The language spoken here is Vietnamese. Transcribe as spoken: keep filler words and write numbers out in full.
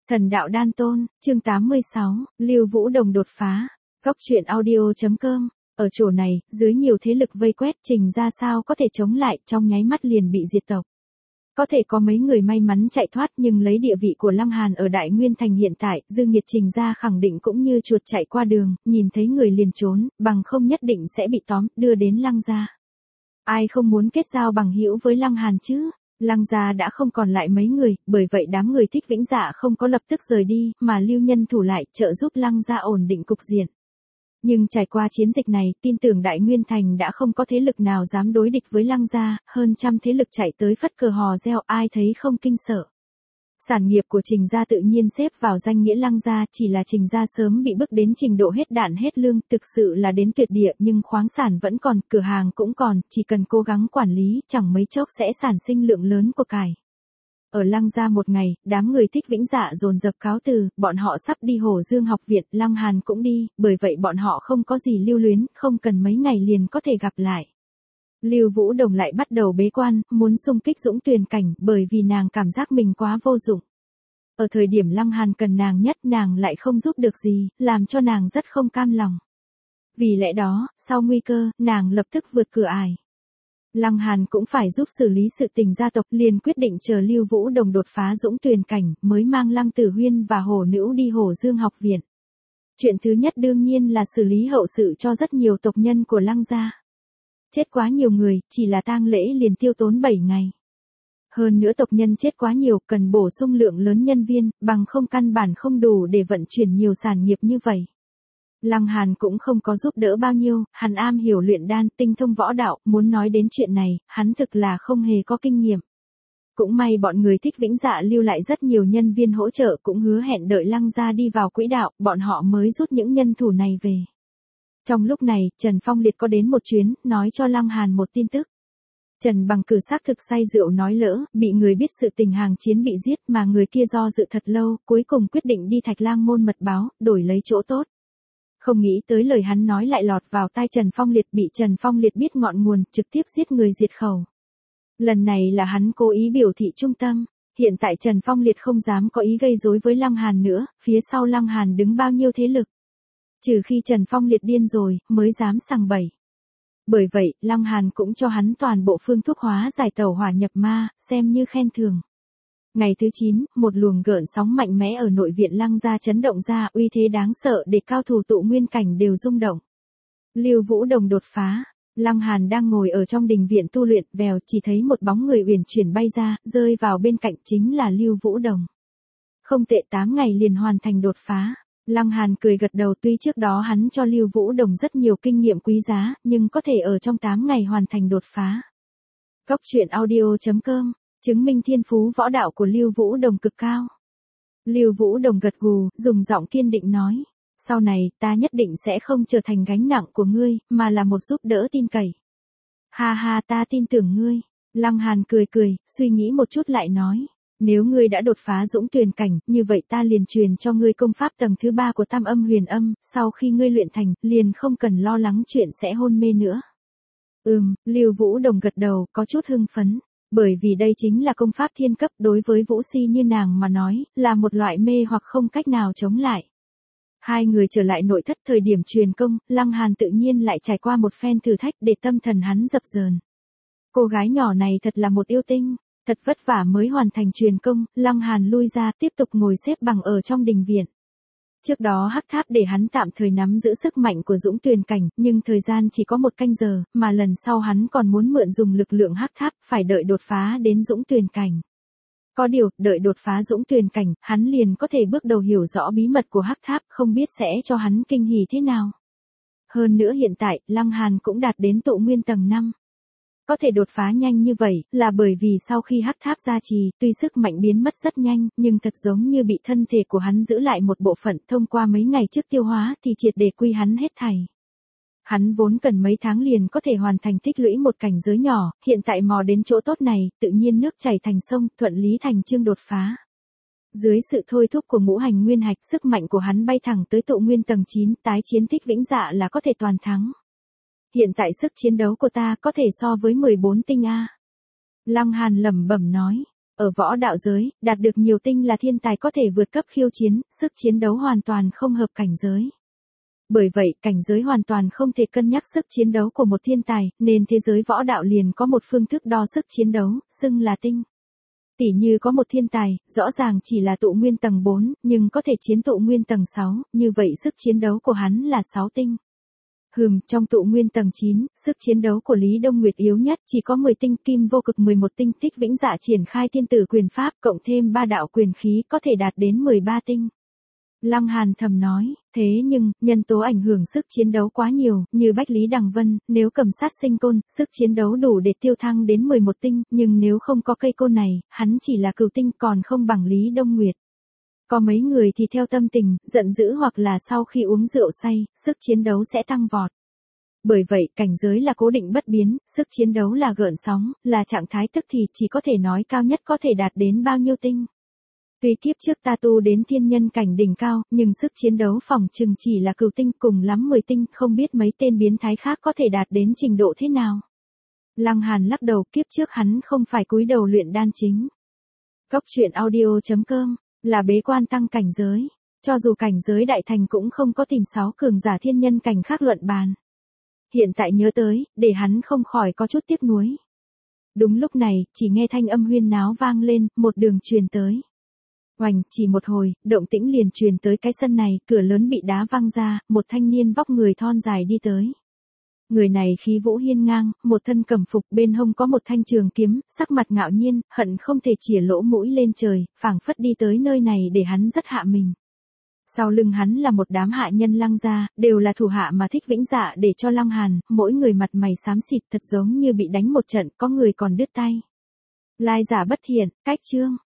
Thần đạo đan tôn, chương tám mươi sáu, Lưu Vũ Đồng đột phá. Góc truyện audio.com. Ở chỗ này, dưới nhiều thế lực vây quét, Trình ra sao có thể chống lại, trong nháy mắt liền bị diệt tộc. Có thể có mấy người may mắn chạy thoát, nhưng lấy địa vị của Lăng Hàn ở Đại Nguyên Thành hiện tại, Dương Nhiệt Trình ra khẳng định cũng như chuột chạy qua đường, nhìn thấy người liền trốn, bằng không nhất định sẽ bị tóm, đưa đến Lăng gia. Ai không muốn kết giao bằng hữu với Lăng Hàn chứ? Lăng gia đã không còn lại mấy người, bởi vậy đám người Thích Vĩnh Dạ không có lập tức rời đi, mà lưu nhân thủ lại, trợ giúp Lăng gia ổn định cục diện. Nhưng trải qua chiến dịch này, tin tưởng Đại Nguyên Thành đã không có thế lực nào dám đối địch với Lăng gia, hơn trăm thế lực chạy tới phất cờ hò reo, ai thấy không kinh sợ. Sản nghiệp của Trình gia tự nhiên xếp vào danh nghĩa Lăng gia, chỉ là Trình gia sớm bị bước đến trình độ hết đạn hết lương, thực sự là đến tuyệt địa, nhưng khoáng sản vẫn còn, cửa hàng cũng còn, chỉ cần cố gắng quản lý, chẳng mấy chốc sẽ sản sinh lượng lớn của cải. Ở Lăng gia một ngày, đám người Thích Vĩnh Dạ dồn dập cáo từ, bọn họ sắp đi Hồ Dương học viện, Lăng Hàn cũng đi, bởi vậy bọn họ không có gì lưu luyến, không cần mấy ngày liền có thể gặp lại. Lưu Vũ Đồng lại bắt đầu bế quan, muốn xung kích Dũng Tuyền cảnh, bởi vì nàng cảm giác mình quá vô dụng. Ở thời điểm Lăng Hàn cần nàng nhất, nàng lại không giúp được gì, làm cho nàng rất không cam lòng. Vì lẽ đó, sau nguy cơ, nàng lập tức vượt cửa ải. Lăng Hàn cũng phải giúp xử lý sự tình gia tộc, liền quyết định chờ Lưu Vũ Đồng đột phá Dũng Tuyền cảnh, mới mang Lăng Tử Huyên và Hồ Nữ đi Hồ Dương học viện. Chuyện thứ nhất đương nhiên là xử lý hậu sự cho rất nhiều tộc nhân của Lăng gia. Chết quá nhiều người, chỉ là tang lễ liền tiêu tốn bảy ngày. Hơn nữa tộc nhân chết quá nhiều, cần bổ sung lượng lớn nhân viên, bằng không căn bản không đủ để vận chuyển nhiều sản nghiệp như vậy. Lăng Hàn cũng không có giúp đỡ bao nhiêu, hắn am hiểu luyện đan, tinh thông võ đạo, muốn nói đến chuyện này, hắn thực là không hề có kinh nghiệm. Cũng may bọn người Thích Vĩnh Dạ lưu lại rất nhiều nhân viên hỗ trợ, cũng hứa hẹn đợi Lăng gia đi vào quỹ đạo, bọn họ mới rút những nhân thủ này về. Trong lúc này, Trần Phong Liệt có đến một chuyến, nói cho Lăng Hàn một tin tức. Trần Bằng Cử xác thực say rượu nói lỡ, bị người biết sự tình hàng chiến bị giết, mà người kia do dự thật lâu, cuối cùng quyết định đi Thạch Lang môn mật báo, đổi lấy chỗ tốt. Không nghĩ tới lời hắn nói lại lọt vào tai Trần Phong Liệt, bị Trần Phong Liệt biết ngọn nguồn, trực tiếp giết người diệt khẩu. Lần này là hắn cố ý biểu thị trung tâm, hiện tại Trần Phong Liệt không dám có ý gây rối với Lăng Hàn nữa, phía sau Lăng Hàn đứng bao nhiêu thế lực. Trừ khi Trần Phong Liệt điên rồi, mới dám sằng bậy. Bởi vậy, Lăng Hàn cũng cho hắn toàn bộ phương thuốc hóa giải tẩu hỏa nhập ma, xem như khen thưởng. Ngày thứ chín, một luồng gợn sóng mạnh mẽ ở nội viện Lăng gia chấn động ra, uy thế đáng sợ để cao thủ tụ nguyên cảnh đều rung động. Lưu Vũ Đồng đột phá, Lăng Hàn đang ngồi ở trong đình viện tu luyện, vèo chỉ thấy một bóng người uyển chuyển bay ra, rơi vào bên cạnh, chính là Lưu Vũ Đồng. Không tệ, tám ngày liền hoàn thành đột phá. Lăng Hàn cười gật đầu, tuy trước đó hắn cho Lưu Vũ Đồng rất nhiều kinh nghiệm quý giá, nhưng có thể ở trong tám ngày hoàn thành đột phá. Góc truyện audio.com, chứng minh thiên phú võ đạo của Lưu Vũ Đồng cực cao. Lưu Vũ Đồng gật gù, dùng giọng kiên định nói, sau này, ta nhất định sẽ không trở thành gánh nặng của ngươi, mà là một giúp đỡ tin cậy. Ha ha, ta tin tưởng ngươi. Lăng Hàn cười cười, suy nghĩ một chút lại nói. Nếu ngươi đã đột phá Dũng Tuyền cảnh, như vậy ta liền truyền cho ngươi công pháp tầng thứ ba của Tam Âm Huyền Âm, sau khi ngươi luyện thành, liền không cần lo lắng chuyện sẽ hôn mê nữa. Ừm, Lưu Vũ Đồng gật đầu, có chút hưng phấn, bởi vì đây chính là công pháp thiên cấp, đối với Vũ Si như nàng mà nói, là một loại mê hoặc không cách nào chống lại. Hai người trở lại nội thất, thời điểm truyền công, Lăng Hàn tự nhiên lại trải qua một phen thử thách để tâm thần hắn dập dờn. Cô gái nhỏ này thật là một yêu tinh. Thật vất vả mới hoàn thành truyền công, Lăng Hàn lui ra, tiếp tục ngồi xếp bằng ở trong đình viện. Trước đó hắc tháp để hắn tạm thời nắm giữ sức mạnh của Dũng Tuyền cảnh, nhưng thời gian chỉ có một canh giờ, mà lần sau hắn còn muốn mượn dùng lực lượng hắc tháp, phải đợi đột phá đến Dũng Tuyền cảnh. Có điều, đợi đột phá Dũng Tuyền cảnh, hắn liền có thể bước đầu hiểu rõ bí mật của hắc tháp, không biết sẽ cho hắn kinh hỉ thế nào. Hơn nữa hiện tại, Lăng Hàn cũng đạt đến tụ nguyên tầng năm. Có thể đột phá nhanh như vậy, là bởi vì sau khi hắc tháp gia trì, tuy sức mạnh biến mất rất nhanh, nhưng thật giống như bị thân thể của hắn giữ lại một bộ phận, thông qua mấy ngày trước tiêu hóa thì triệt để quy hắn hết thảy. Hắn vốn cần mấy tháng liền có thể hoàn thành tích lũy một cảnh giới nhỏ, hiện tại mò đến chỗ tốt này, tự nhiên nước chảy thành sông, thuận lý thành chương đột phá. Dưới sự thôi thúc của ngũ hành nguyên hạch, sức mạnh của hắn bay thẳng tới tụ nguyên tầng chín, tái chiến Thích Vĩnh Dạ là có thể toàn thắng. Hiện tại sức chiến đấu của ta có thể so với mười bốn tinh A. Lăng Hàn lẩm bẩm nói, Ở võ đạo giới, đạt được nhiều tinh là thiên tài có thể vượt cấp khiêu chiến, sức chiến đấu hoàn toàn không hợp cảnh giới. Bởi vậy, cảnh giới hoàn toàn không thể cân nhắc sức chiến đấu của một thiên tài, nên thế giới võ đạo liền có một phương thức đo sức chiến đấu, xưng là tinh. Tỉ như có một thiên tài, rõ ràng chỉ là tụ nguyên tầng bốn, nhưng có thể chiến tụ nguyên tầng sáu, như vậy sức chiến đấu của hắn là sáu tinh. Hừm, trong tụ nguyên tầng chín, sức chiến đấu của Lý Đông Nguyệt yếu nhất chỉ có mười tinh, kim vô cực mười một tinh, Thích Vĩnh Dạ triển khai thiên tử quyền pháp, cộng thêm ba đạo quyền khí có thể đạt đến mười ba tinh. Lăng Hàn thầm nói, thế nhưng, nhân tố ảnh hưởng sức chiến đấu quá nhiều, như Bách Lý Đằng Vân, nếu cầm sát sinh côn, sức chiến đấu đủ để tiêu thăng đến mười một tinh, nhưng nếu không có cây côn này, hắn chỉ là cửu tinh còn không bằng Lý Đông Nguyệt. Có mấy người thì theo tâm tình, giận dữ hoặc là sau khi uống rượu say, sức chiến đấu sẽ tăng vọt. Bởi vậy, cảnh giới là cố định bất biến, sức chiến đấu là gợn sóng, là trạng thái tức thì chỉ có thể nói cao nhất có thể đạt đến bao nhiêu tinh. Tuy kiếp trước ta tu đến thiên nhân cảnh đỉnh cao, nhưng sức chiến đấu phòng chừng chỉ là cửu tinh cùng lắm mười tinh, không biết mấy tên biến thái khác có thể đạt đến trình độ thế nào. Lăng Hàn lắc đầu, kiếp trước hắn không phải cúi đầu luyện đan chính. Cốc truyện audio chấm com là bế quan tăng cảnh giới, cho dù cảnh giới đại thành cũng không có tìm sáu cường giả thiên nhân cảnh khác luận bàn. Hiện tại nhớ tới, để hắn không khỏi có chút tiếc nuối. Đúng lúc này, chỉ nghe thanh âm huyên náo vang lên, một đường truyền tới. Oành, chỉ một hồi, động tĩnh liền truyền tới cái sân này, cửa lớn bị đá văng ra, một thanh niên vóc người thon dài đi tới. Người này khí vũ hiên ngang, một thân cẩm phục, bên hông có một thanh trường kiếm, sắc mặt ngạo nhiên, hận không thể chĩa lỗ mũi lên trời, phảng phất đi tới nơi này để hắn rất hạ mình. Sau lưng hắn là một đám hạ nhân Lăng gia, đều là thủ hạ mà Thích Vĩnh Dạ để cho Lăng Hàn, mỗi người mặt mày xám xịt thật giống như bị đánh một trận, có người còn đứt tay. Lai giả bất thiện, cách chương.